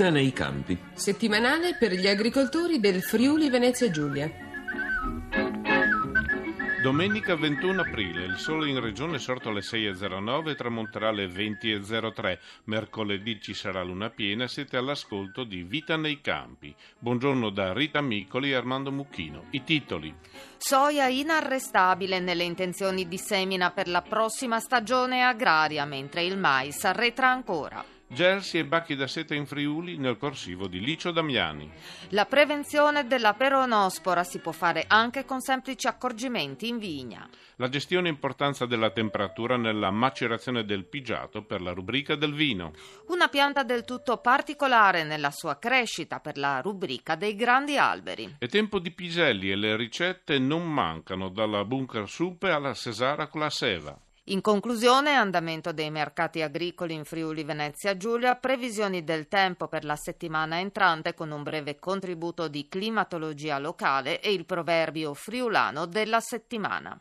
Vita nei campi. Settimanale per gli agricoltori del Friuli Venezia Giulia. Domenica 21 aprile, il sole in regione è sorto alle 6.09 e tramonterà alle 20.03. Mercoledì ci sarà luna piena e siete all'ascolto di Vita nei campi. Buongiorno da Rita Miccoli e Armando Mucchino. I titoli. Soia inarrestabile nelle intenzioni di semina per la prossima stagione agraria, mentre il mais arretra ancora. Gelsi e bacchi da seta in Friuli nel corsivo di Licio Damiani. La prevenzione della peronospora si può fare anche con semplici accorgimenti in vigna. La gestione e importanza della temperatura nella macerazione del pigiato per la rubrica del vino. Una pianta del tutto particolare nella sua crescita per la rubrica dei grandi alberi. È tempo di piselli e le ricette non mancano, dalla bunker soup alla Cesara con la seva. In conclusione, andamento dei mercati agricoli in Friuli Venezia Giulia, previsioni del tempo per la settimana entrante con un breve contributo di climatologia locale e il proverbio friulano della settimana.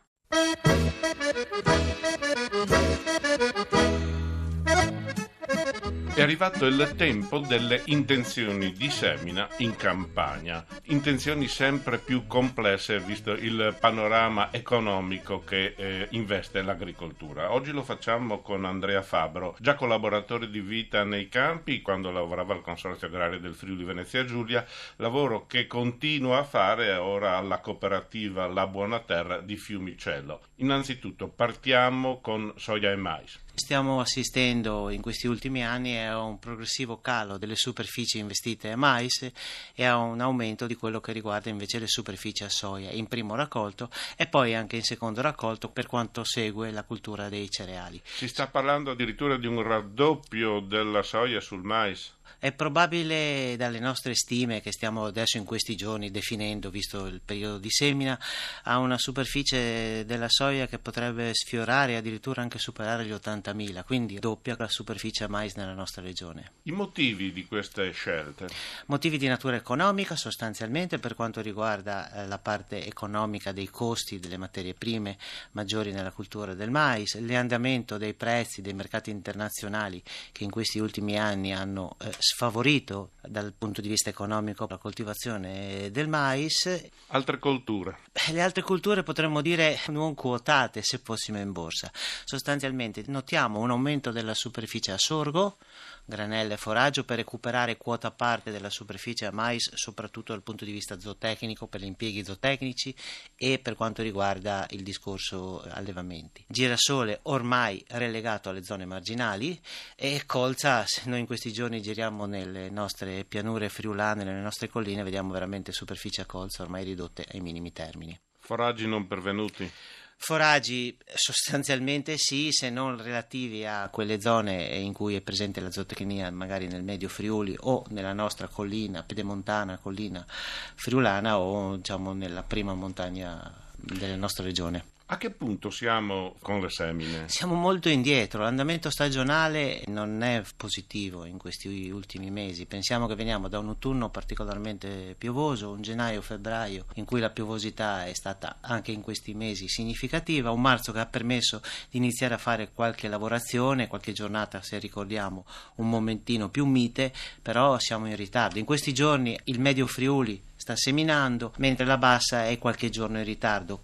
È arrivato il tempo delle intenzioni di semina in Campania. Intenzioni sempre più complesse visto il panorama economico che investe l'agricoltura. Oggi lo facciamo con Andrea Fabbro, già collaboratore di Vita nei campi quando lavorava al Consorzio Agrario del Friuli Venezia Giulia, lavoro che continua a fare ora alla cooperativa La Buona Terra di Fiumicello. Innanzitutto partiamo con soia e mais. Stiamo assistendo in questi ultimi anni a un progressivo calo delle superfici investite a mais e a un aumento di quello che riguarda invece le superfici a soia in primo raccolto e poi anche in secondo raccolto per quanto segue la cultura dei cereali. Si sta parlando addirittura di un raddoppio della soia sul mais. È probabile dalle nostre stime che stiamo adesso in questi giorni definendo, visto il periodo di semina, a una superficie della soia che potrebbe sfiorare e addirittura anche superare gli 80.000, quindi doppia la superficie a mais nella nostra regione. I motivi di queste scelte? Motivi di natura economica sostanzialmente per quanto riguarda la parte economica dei costi delle materie prime maggiori nella cultura del mais, l'andamento dei prezzi dei mercati internazionali che in questi ultimi anni hanno sfavorito dal punto di vista economico la coltivazione del mais. Altre colture? Le altre culture potremmo dire non quotate se fossimo in borsa. Sostanzialmente notiamo un aumento della superficie a sorgo, granelle e foraggio per recuperare quota parte della superficie a mais, soprattutto dal punto di vista zootecnico, per gli impieghi zootecnici e per quanto riguarda il discorso allevamenti. Girasole ormai relegato alle zone marginali e colza, se noi in questi giorni giriamo nelle nostre pianure friulane, nelle nostre colline, vediamo veramente superfici a colza ormai ridotte ai minimi termini. Foraggi non pervenuti? Foraggi sostanzialmente sì, se non relativi a quelle zone in cui è presente la zootecnia, magari nel medio Friuli o nella nostra collina pedemontana, collina friulana o diciamo nella prima montagna della nostra regione. A che punto siamo con le semine? Siamo molto indietro, l'andamento stagionale non è positivo in questi ultimi mesi. Pensiamo che veniamo da un autunno particolarmente piovoso, un gennaio-febbraio in cui la piovosità è stata anche in questi mesi significativa, un marzo che ha permesso di iniziare a fare qualche lavorazione, qualche giornata se ricordiamo un momentino più mite, però siamo in ritardo. In questi giorni il medio Friuli sta seminando, mentre la bassa è qualche giorno in ritardo.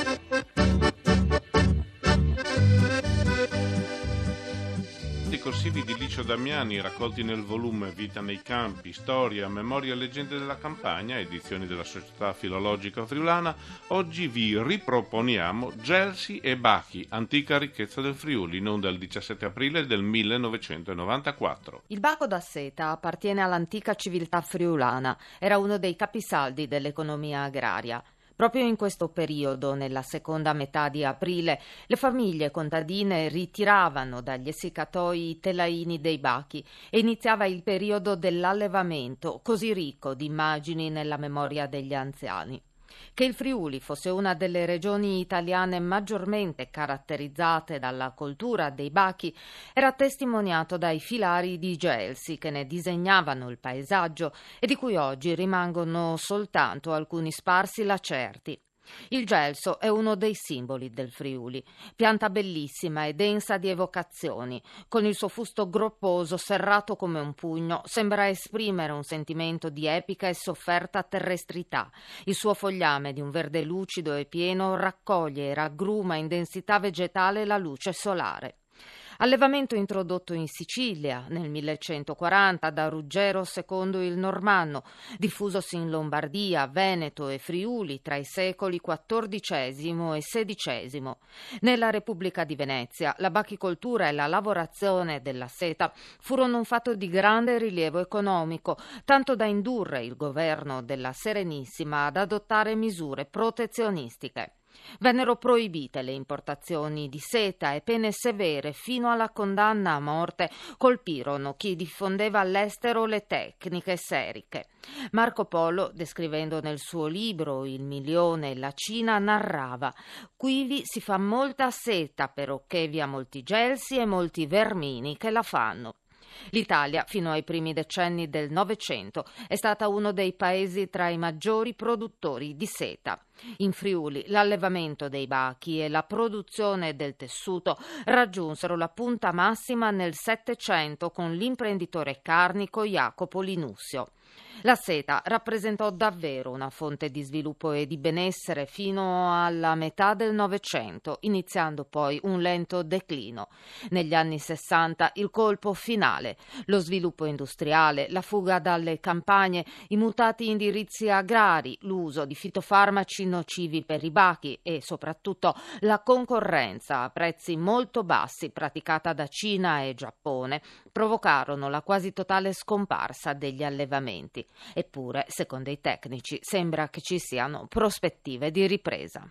I corsivi di Licio Damiani raccolti nel volume Vita nei campi, storia, memoria e leggende della campagna, edizioni della Società Filologica Friulana, oggi vi riproponiamo Gelsi e Bacchi, antica ricchezza del Friuli, non del 17 aprile del 1994. Il baco da seta appartiene all'antica civiltà friulana, era uno dei capisaldi dell'economia agraria. Proprio in questo periodo, nella seconda metà di aprile, le famiglie contadine ritiravano dagli essiccatoi i telaini dei bachi e iniziava il periodo dell'allevamento, così ricco di immagini nella memoria degli anziani. Che il Friuli fosse una delle regioni italiane maggiormente caratterizzate dalla coltura dei bachi era testimoniato dai filari di Gelsi che ne disegnavano il paesaggio e di cui oggi rimangono soltanto alcuni sparsi lacerti. Il gelso è uno dei simboli del Friuli, pianta bellissima e densa di evocazioni. Con il suo fusto gropposo, serrato come un pugno, sembra esprimere un sentimento di epica e sofferta terrestrità. Il suo fogliame di un verde lucido e pieno raccoglie e raggruma in densità vegetale la luce solare. Allevamento introdotto in Sicilia nel 1140 da Ruggero II il Normanno, diffusosi in Lombardia, Veneto e Friuli tra i secoli XIV e XVI. Nella Repubblica di Venezia la bachicoltura e la lavorazione della seta furono un fatto di grande rilievo economico, tanto da indurre il governo della Serenissima ad adottare misure protezionistiche. Vennero proibite le importazioni di seta e pene severe fino alla condanna a morte colpirono chi diffondeva all'estero le tecniche seriche. Marco Polo, descrivendo nel suo libro Il milione e la Cina, narrava: «Quivi si fa molta seta, perocché vi ha molti gelsi e molti vermini che la fanno». L'Italia, fino ai primi decenni del Novecento, è stata uno dei paesi tra i maggiori produttori di seta. In Friuli l'allevamento dei bachi e la produzione del tessuto raggiunsero la punta massima nel Settecento con l'imprenditore carnico Jacopo Linussio. La seta rappresentò davvero una fonte di sviluppo e di benessere fino alla metà del Novecento, iniziando poi un lento declino. Negli anni 60 il colpo finale, lo sviluppo industriale, la fuga dalle campagne, i mutati indirizzi agrari, l'uso di fitofarmaci nocivi per i bachi e soprattutto la concorrenza a prezzi molto bassi praticata da Cina e Giappone provocarono la quasi totale scomparsa degli allevamenti. Eppure, secondo i tecnici, sembra che ci siano prospettive di ripresa.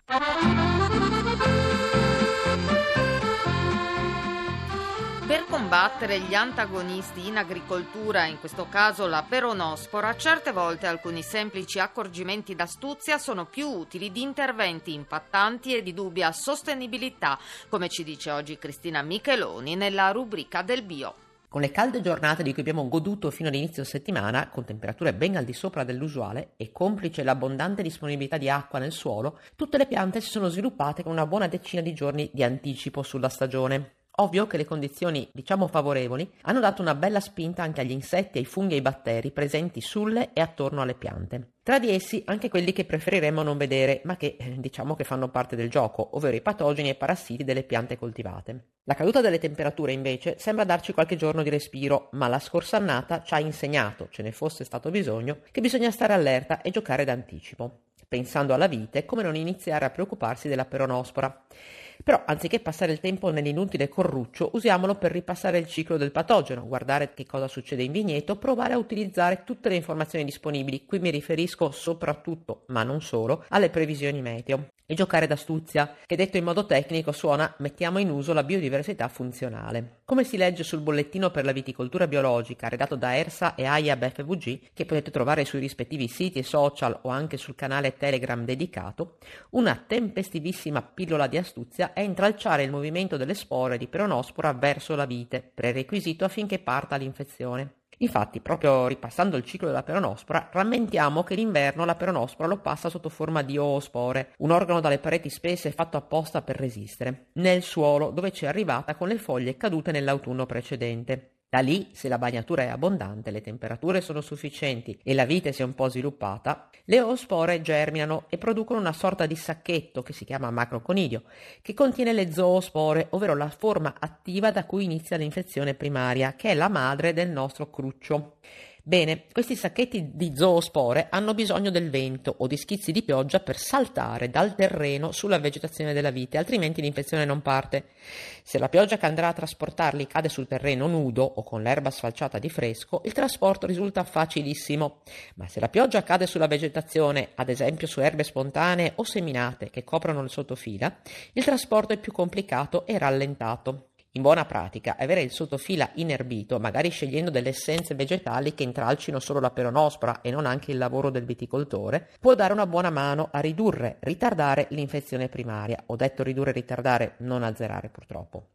Per combattere gli antagonisti in agricoltura, in questo caso la peronospora, certe volte alcuni semplici accorgimenti d'astuzia sono più utili di interventi impattanti e di dubbia sostenibilità, come ci dice oggi Cristina Micheloni nella rubrica del bio. Con le calde giornate di cui abbiamo goduto fino all'inizio settimana, con temperature ben al di sopra dell'usuale e complice l'abbondante disponibilità di acqua nel suolo, tutte le piante si sono sviluppate con una buona decina di giorni di anticipo sulla stagione. Ovvio che le condizioni, favorevoli, hanno dato una bella spinta anche agli insetti, ai funghi e ai batteri presenti sulle e attorno alle piante. Tra di essi anche quelli che preferiremmo non vedere, ma che che fanno parte del gioco, ovvero i patogeni e parassiti delle piante coltivate. La caduta delle temperature invece sembra darci qualche giorno di respiro, ma la scorsa annata ci ha insegnato, ce ne fosse stato bisogno, che bisogna stare allerta e giocare d'anticipo. Pensando alla vite, come non iniziare a preoccuparsi della peronospora. Però, anziché passare il tempo nell'inutile corruccio, usiamolo per ripassare il ciclo del patogeno, guardare che cosa succede in vigneto, provare a utilizzare tutte le informazioni disponibili. Qui mi riferisco soprattutto, ma non solo, alle previsioni meteo. E giocare d'astuzia, che detto in modo tecnico suona mettiamo in uso la biodiversità funzionale. Come si legge sul bollettino per la viticoltura biologica redatto da ERSA e AIAB FVG, che potete trovare sui rispettivi siti e social o anche sul canale Telegram dedicato, una tempestivissima pillola di astuzia è intralciare il movimento delle spore di peronospora verso la vite, prerequisito affinché parta l'infezione. Infatti, proprio ripassando il ciclo della peronospora, rammentiamo che l'inverno la peronospora lo passa sotto forma di oospore, un organo dalle pareti spesse fatto apposta per resistere, nel suolo dove ci è arrivata con le foglie cadute nell'autunno precedente. Da lì, se la bagnatura è abbondante, le temperature sono sufficienti e la vite si è un po' sviluppata, le oospore germinano e producono una sorta di sacchetto che si chiama macroconidio, che contiene le zoospore, ovvero la forma attiva da cui inizia l'infezione primaria, che è la madre del nostro cruccio. Bene, questi sacchetti di zoospore hanno bisogno del vento o di schizzi di pioggia per saltare dal terreno sulla vegetazione della vite, altrimenti l'infezione non parte. Se la pioggia che andrà a trasportarli cade sul terreno nudo o con l'erba sfalciata di fresco, il trasporto risulta facilissimo. Ma se la pioggia cade sulla vegetazione, ad esempio su erbe spontanee o seminate che coprono il sottofila, il trasporto è più complicato e rallentato. In buona pratica, avere il sottofila inerbito, magari scegliendo delle essenze vegetali che intralcino solo la peronospora e non anche il lavoro del viticoltore, può dare una buona mano a ritardare l'infezione primaria. Ho detto ridurre e ritardare, non azzerare purtroppo.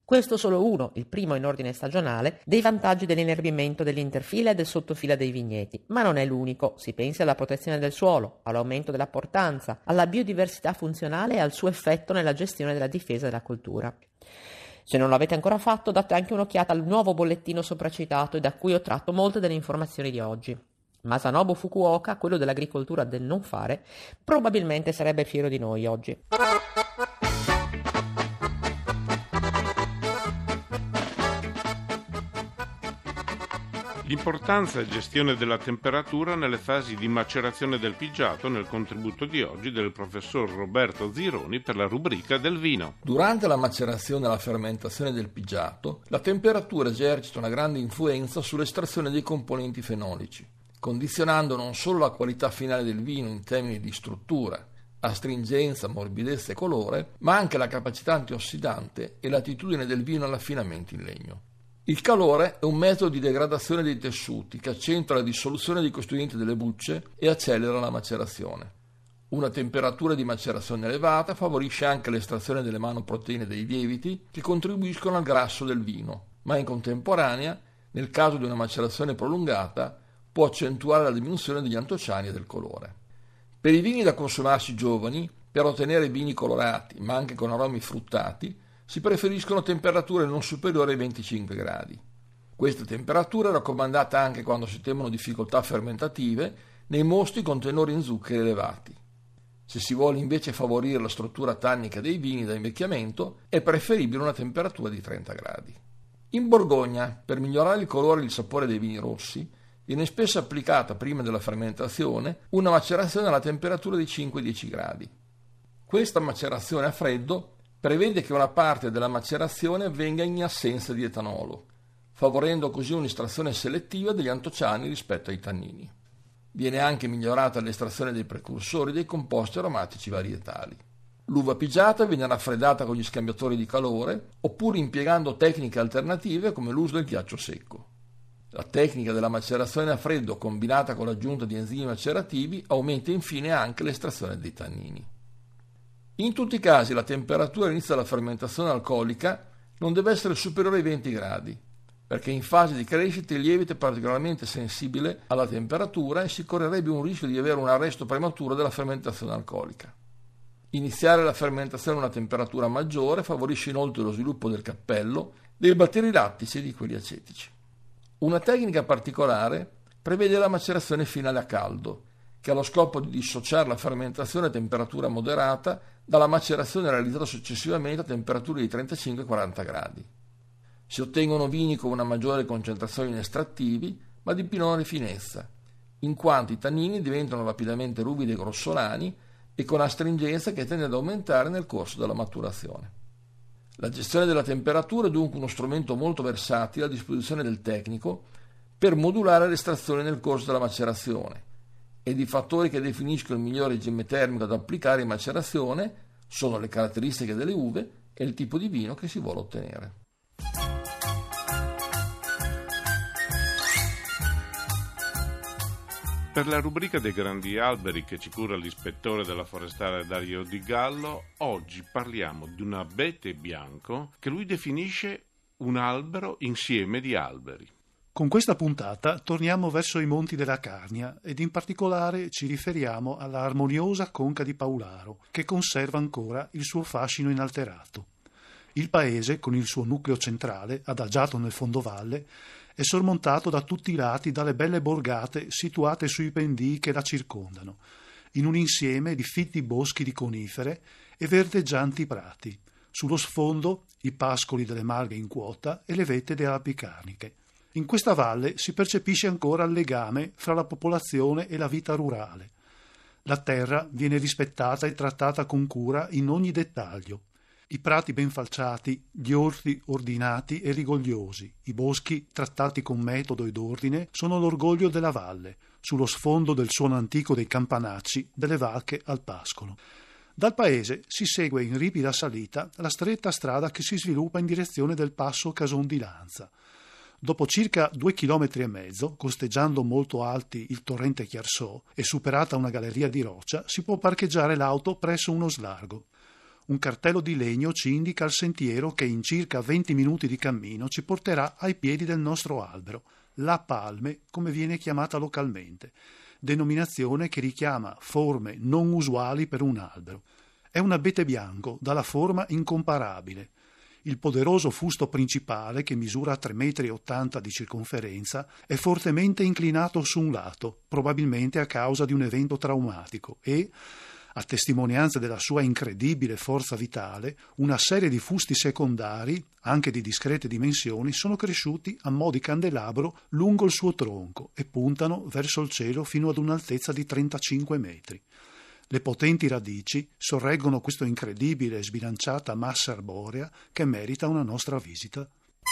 Questo solo uno, il primo in ordine stagionale, dei vantaggi dell'inerbimento dell'interfila e del sottofila dei vigneti, ma non è l'unico. Si pensi alla protezione del suolo, all'aumento della portanza, alla biodiversità funzionale e al suo effetto nella gestione della difesa della coltura. Se non l'avete ancora fatto, date anche un'occhiata al nuovo bollettino sopracitato e da cui ho tratto molte delle informazioni di oggi. Masanobu Fukuoka, quello dell'agricoltura del non fare, probabilmente sarebbe fiero di noi oggi. L'importanza e gestione della temperatura nelle fasi di macerazione del pigiato nel contributo di oggi del professor Roberto Zironi per la rubrica del vino. Durante la macerazione e la fermentazione del pigiato, la temperatura esercita una grande influenza sull'estrazione dei componenti fenolici, condizionando non solo la qualità finale del vino in termini di struttura, astringenza, morbidezza e colore, ma anche la capacità antiossidante e l'attitudine del vino all'affinamento in legno. Il calore è un metodo di degradazione dei tessuti che accentua la dissoluzione dei costituenti delle bucce e accelera la macerazione. Una temperatura di macerazione elevata favorisce anche l'estrazione delle manoproteine dei lieviti che contribuiscono al grasso del vino, ma in contemporanea, nel caso di una macerazione prolungata, può accentuare la diminuzione degli antociani e del colore. Per i vini da consumarsi giovani, per ottenere vini colorati, ma anche con aromi fruttati, si preferiscono temperature non superiori ai 25 gradi. Questa temperatura è raccomandata anche quando si temono difficoltà fermentative nei mosti con tenori in zuccheri elevati. Se si vuole invece favorire la struttura tannica dei vini da invecchiamento, è preferibile una temperatura di 30 gradi. In Borgogna, per migliorare il colore e il sapore dei vini rossi, viene spesso applicata prima della fermentazione una macerazione alla temperatura di 5-10 gradi. Questa macerazione a freddo prevede che una parte della macerazione avvenga in assenza di etanolo, favorendo così un'estrazione selettiva degli antociani rispetto ai tannini. Viene anche migliorata l'estrazione dei precursori dei composti aromatici varietali. L'uva pigiata viene raffreddata con gli scambiatori di calore oppure impiegando tecniche alternative come l'uso del ghiaccio secco. La tecnica della macerazione a freddo combinata con l'aggiunta di enzimi macerativi aumenta infine anche l'estrazione dei tannini. In tutti i casi la temperatura all'inizio della fermentazione alcolica non deve essere superiore ai 20 gradi, perché in fase di crescita il lievito è particolarmente sensibile alla temperatura e si correrebbe un rischio di avere un arresto prematuro della fermentazione alcolica. Iniziare la fermentazione a una temperatura maggiore favorisce inoltre lo sviluppo del cappello, dei batteri lattici e di quelli acetici. Una tecnica particolare prevede la macerazione finale a caldo, che ha lo scopo di dissociare la fermentazione a temperatura moderata dalla macerazione realizzata successivamente a temperature di 35-40 gradi. Si ottengono vini con una maggiore concentrazione in estrattivi, ma di minore finezza, in quanto i tannini diventano rapidamente ruvidi e grossolani e con astringenza che tende ad aumentare nel corso della maturazione. La gestione della temperatura è dunque uno strumento molto versatile a disposizione del tecnico per modulare l'estrazione nel corso della macerazione, ed i fattori che definiscono il migliore regime termico da applicare in macerazione sono le caratteristiche delle uve e il tipo di vino che si vuole ottenere. Per la rubrica dei grandi alberi che ci cura l'ispettore della forestale Dario Di Gallo, oggi parliamo di un abete bianco che lui definisce un albero insieme di alberi. Con questa puntata torniamo verso i monti della Carnia ed in particolare ci riferiamo alla armoniosa conca di Paularo, che conserva ancora il suo fascino inalterato. Il paese, con il suo nucleo centrale, adagiato nel fondovalle, è sormontato da tutti i lati dalle belle borgate situate sui pendii che la circondano, in un insieme di fitti boschi di conifere e verdeggianti prati. Sullo sfondo i pascoli delle malghe in quota e le vette delle api carniche. In questa valle si percepisce ancora il legame fra la popolazione e la vita rurale. La terra viene rispettata e trattata con cura in ogni dettaglio. I prati ben falciati, gli orti ordinati e rigogliosi, i boschi trattati con metodo ed ordine sono l'orgoglio della valle, sullo sfondo del suono antico dei campanacci, delle vacche al pascolo. Dal paese si segue in ripida salita la stretta strada che si sviluppa in direzione del passo Cason di Lanza. Dopo circa 2,5 km, costeggiando molto alti il torrente Chiarsò e superata una galleria di roccia, si può parcheggiare l'auto presso uno slargo. Un cartello di legno ci indica il sentiero che in circa 20 minuti di cammino ci porterà ai piedi del nostro albero, la palme, come viene chiamata localmente, denominazione che richiama forme non usuali per un albero. È un abete bianco, dalla forma incomparabile. Il poderoso fusto principale, che misura 3,80 metri di circonferenza, è fortemente inclinato su un lato, probabilmente a causa di un evento traumatico, e, a testimonianza della sua incredibile forza vitale, una serie di fusti secondari, anche di discrete dimensioni, sono cresciuti a mo' di candelabro lungo il suo tronco e puntano verso il cielo fino ad un'altezza di 35 metri. Le potenti radici sorreggono questa incredibile e sbilanciata massa arborea che merita una nostra visita.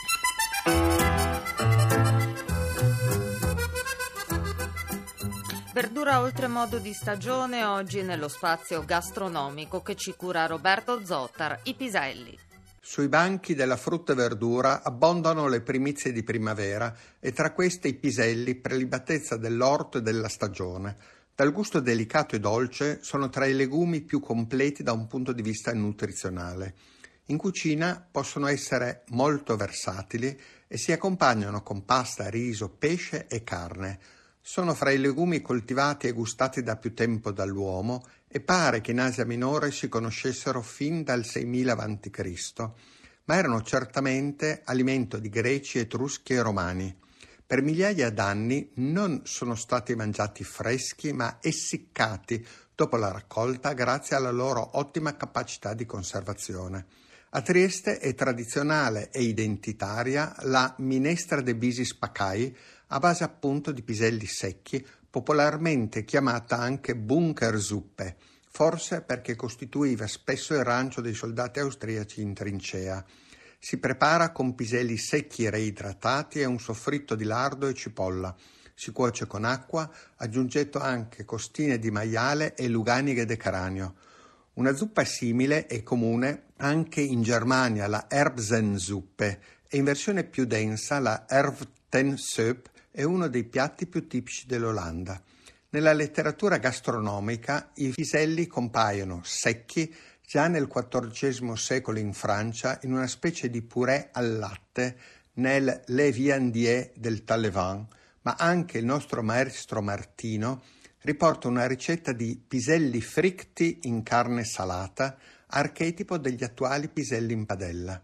Verdura oltremodo di stagione oggi nello spazio gastronomico che ci cura Roberto Zottar, i piselli. Sui banchi della frutta e verdura abbondano le primizie di primavera e tra queste i piselli, prelibatezza dell'orto e della stagione. Dal gusto delicato e dolce sono tra i legumi più completi da un punto di vista nutrizionale. In cucina possono essere molto versatili e si accompagnano con pasta, riso, pesce e carne. Sono fra i legumi coltivati e gustati da più tempo dall'uomo e pare che in Asia Minore si conoscessero fin dal 6000 a.C., ma erano certamente alimento di Greci, Etruschi e Romani. Per migliaia d'anni non sono stati mangiati freschi ma essiccati dopo la raccolta grazie alla loro ottima capacità di conservazione. A Trieste è tradizionale e identitaria la minestra de bisis pacai a base appunto di piselli secchi, popolarmente chiamata anche Bunkersuppe, forse perché costituiva spesso il rancio dei soldati austriaci in trincea. Si prepara con piselli secchi reidratati e un soffritto di lardo e cipolla. Si cuoce con acqua, aggiungendo anche costine di maiale e luganighe de cranio. Una zuppa simile è comune anche in Germania, la Erbsensuppe, e in versione più densa la Erwtensuppe è uno dei piatti più tipici dell'Olanda. Nella letteratura gastronomica i piselli compaiono secchi già nel XIV secolo in Francia in una specie di purè al latte nel Le Viandier del Talleyrand, ma anche il nostro maestro Martino riporta una ricetta di piselli fritti in carne salata, archetipo degli attuali piselli in padella.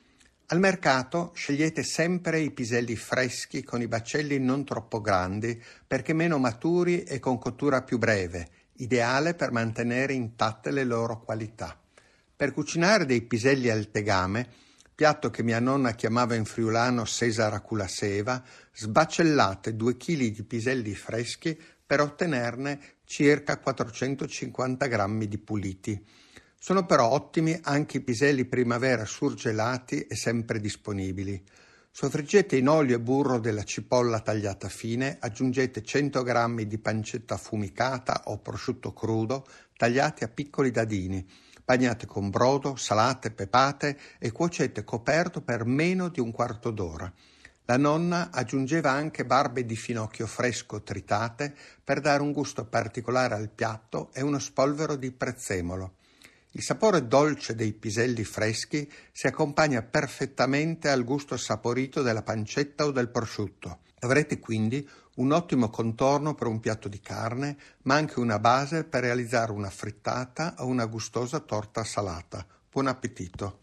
Al mercato scegliete sempre i piselli freschi con i baccelli non troppo grandi perché meno maturi e con cottura più breve, ideale per mantenere intatte le loro qualità. Per cucinare dei piselli al tegame, piatto che mia nonna chiamava in friulano Cesara culaseva, sbacellate 2 kg di piselli freschi per ottenerne circa 450 grammi di puliti. Sono però ottimi anche i piselli primavera surgelati e sempre disponibili. Soffriggete in olio e burro della cipolla tagliata fine, aggiungete 100 g di pancetta affumicata o prosciutto crudo tagliati a piccoli dadini, bagnate con brodo, salate, pepate e cuocete coperto per meno di un quarto d'ora. La nonna aggiungeva anche barbe di finocchio fresco tritate per dare un gusto particolare al piatto e uno spolvero di prezzemolo. Il sapore dolce dei piselli freschi si accompagna perfettamente al gusto saporito della pancetta o del prosciutto. Avrete quindi un ottimo contorno per un piatto di carne, ma anche una base per realizzare una frittata o una gustosa torta salata. Buon appetito!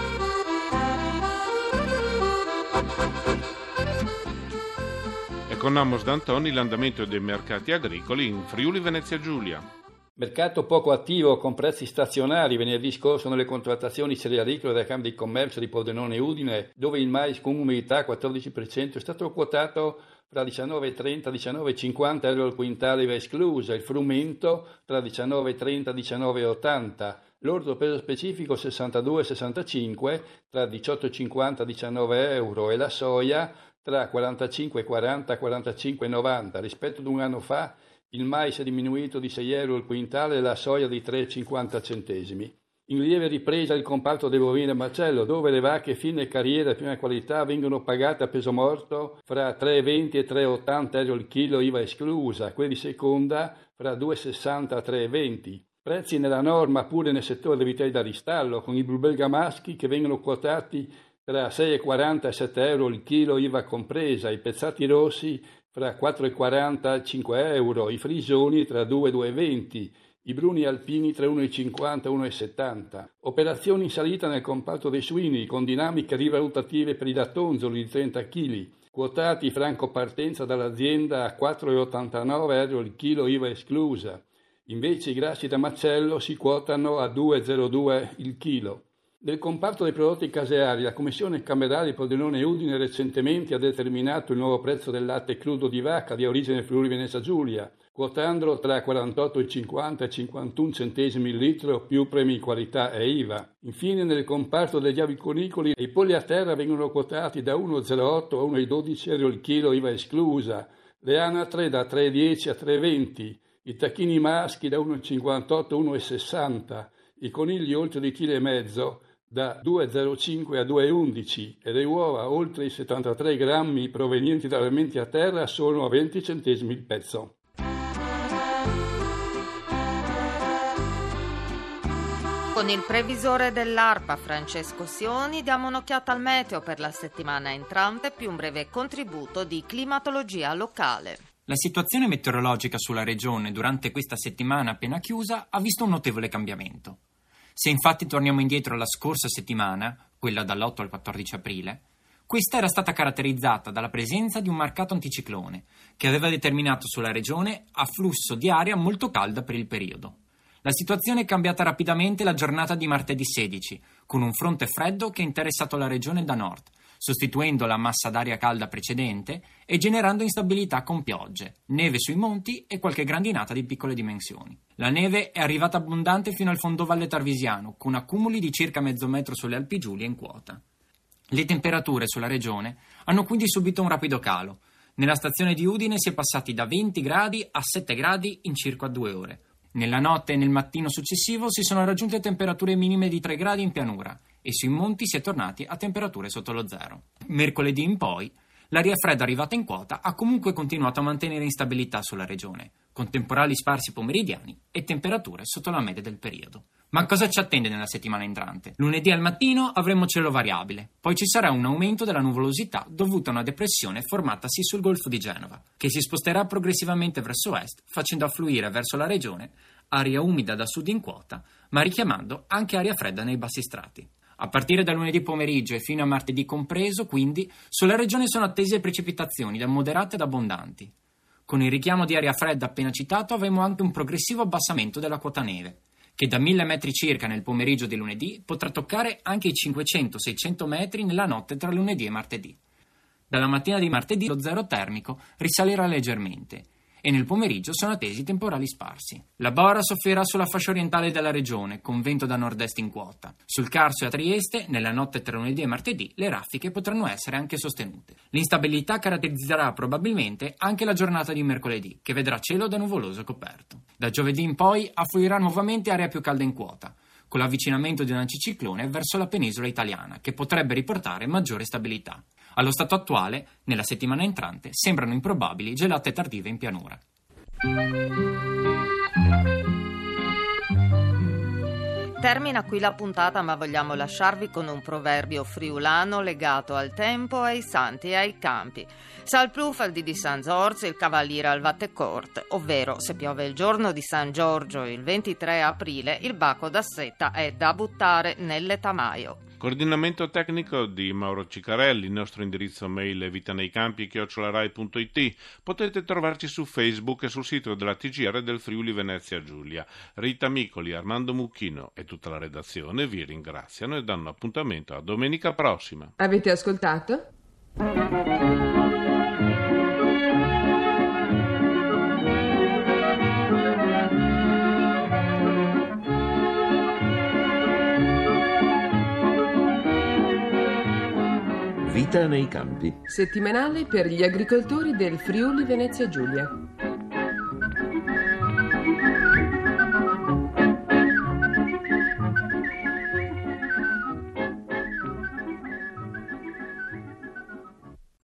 E con Amos D'Antoni l'andamento dei mercati agricoli in Friuli Venezia Giulia. Mercato poco attivo con prezzi stazionari venerdì scorso nelle contrattazioni cerealicole della Camera di Commercio di Pordenone e Udine, dove il mais con umidità 14% è stato quotato tra 19,30 e 19,50 euro al quintale IVA esclusa, il frumento tra 19,30 e 19,80, l'orzo peso specifico 62,65 tra 18,50 e 19 euro e la soia tra 45,40 e 45,90. Rispetto ad un anno fa il mais è diminuito di 6 euro al quintale e la soia di 3,50 centesimi. In lieve ripresa il comparto dei bovini a macello, dove le vacche fine carriera e prima qualità vengono pagate a peso morto fra 3,20 e 3,80 euro al chilo IVA esclusa, quelli di seconda fra 2,60 e 3,20. Prezzi nella norma pure nel settore dei vitelli da ristallo, con i bergamaschi che vengono quotati tra 6,40 e 7 euro il chilo IVA compresa, i pezzati rossi fra 4,40 e 5 euro, i frisoni tra 2 e 2,20, i bruni alpini tra 1,50 e 1,70. Operazioni in salita nel comparto dei suini, con dinamiche rivalutative per i lattonzoli di 30 kg, quotati franco partenza dall'azienda a 4,89 euro il chilo IVA esclusa. Invece i grassi da macello si quotano a 2,02 il chilo. Nel comparto dei prodotti caseari, la Commissione Camerale Pordenone Udine recentemente ha determinato il nuovo prezzo del latte crudo di vacca di origine Friuli Venezia Giulia, quotandolo tra 48,50 e 51 centesimi il litro più premi qualità e IVA. Infine, nel comparto degli aviconicoli, i polli a terra vengono quotati da 1,08 a 1,12 euro il chilo IVA esclusa, le anatre da 3,10 a 3,20, i tacchini maschi da 1,58 a 1,60, i conigli oltre 2,5 kg da 2,05 a 2,11 e le uova oltre i 73 grammi provenienti da alimenti a terra sono a 20 centesimi il pezzo. Con il previsore dell'ARPA Francesco Sioni diamo un'occhiata al meteo per la settimana entrante, più un breve contributo di climatologia locale. La situazione meteorologica sulla regione durante questa settimana appena chiusa ha visto un notevole cambiamento. Se infatti torniamo indietro alla scorsa settimana, quella dall'8 al 14 aprile, questa era stata caratterizzata dalla presenza di un marcato anticiclone che aveva determinato sulla regione afflusso di aria molto calda per il periodo. La situazione è cambiata rapidamente la giornata di martedì 16, con un fronte freddo che ha interessato la regione da nord, sostituendo la massa d'aria calda precedente e generando instabilità con piogge, neve sui monti e qualche grandinata di piccole dimensioni. La neve è arrivata abbondante fino al fondovalle tarvisiano, con accumuli di circa mezzo metro sulle Alpi Giulie in quota. Le temperature sulla regione hanno quindi subito un rapido calo. Nella stazione di Udine si è passati da 20 gradi a 7 gradi in circa 2 ore. Nella notte e nel mattino successivo si sono raggiunte temperature minime di 3 gradi in pianura e sui monti si è tornati a temperature sotto lo zero. Mercoledì in poi, l'aria fredda arrivata in quota ha comunque continuato a mantenere instabilità sulla regione, con temporali sparsi pomeridiani e temperature sotto la media del periodo. Ma cosa ci attende nella settimana entrante? Lunedì al mattino avremo cielo variabile, poi ci sarà un aumento della nuvolosità dovuto a una depressione formatasi sul Golfo di Genova, che si sposterà progressivamente verso est, facendo affluire verso la regione aria umida da sud in quota, ma richiamando anche aria fredda nei bassi strati. A partire da lunedì pomeriggio e fino a martedì compreso, quindi, sulla regione sono attese precipitazioni da moderate ad abbondanti. Con il richiamo di aria fredda appena citato avremo anche un progressivo abbassamento della quota neve, che da 1000 metri circa nel pomeriggio di lunedì potrà toccare anche i 500-600 metri nella notte tra lunedì e martedì. Dalla mattina di martedì lo zero termico risalirà leggermente e nel pomeriggio sono attesi temporali sparsi. La Bora soffrirà sulla fascia orientale della regione, con vento da nord-est in quota. Sul Carso e a Trieste, nella notte tra lunedì e martedì, le raffiche potranno essere anche sostenute. L'instabilità caratterizzerà probabilmente anche la giornata di mercoledì, che vedrà cielo da nuvoloso coperto. Da giovedì in poi affluirà nuovamente aria più calda in quota, con l'avvicinamento di un anticiclone verso la penisola italiana, che potrebbe riportare maggiore stabilità. Allo stato attuale, nella settimana entrante, sembrano improbabili gelate tardive in pianura. Termina qui la puntata, ma vogliamo lasciarvi con un proverbio friulano legato al tempo, ai santi e ai campi. Sal plufaldi di San Giorgio, il cavaliere al Vattecort, ovvero se piove il giorno di San Giorgio il 23 aprile, il bacco da seta è da buttare nel letamaio. Coordinamento tecnico di Mauro Ciccarelli, il nostro indirizzo mail è vitaneicampi@rai.it. Potete trovarci su Facebook e sul sito della TGR del Friuli Venezia Giulia. Rita Micoli, Armando Mucchino e tutta la redazione vi ringraziano e danno appuntamento a domenica prossima. Avete ascoltato? Vita nei campi. Settimanale per gli agricoltori del Friuli Venezia Giulia.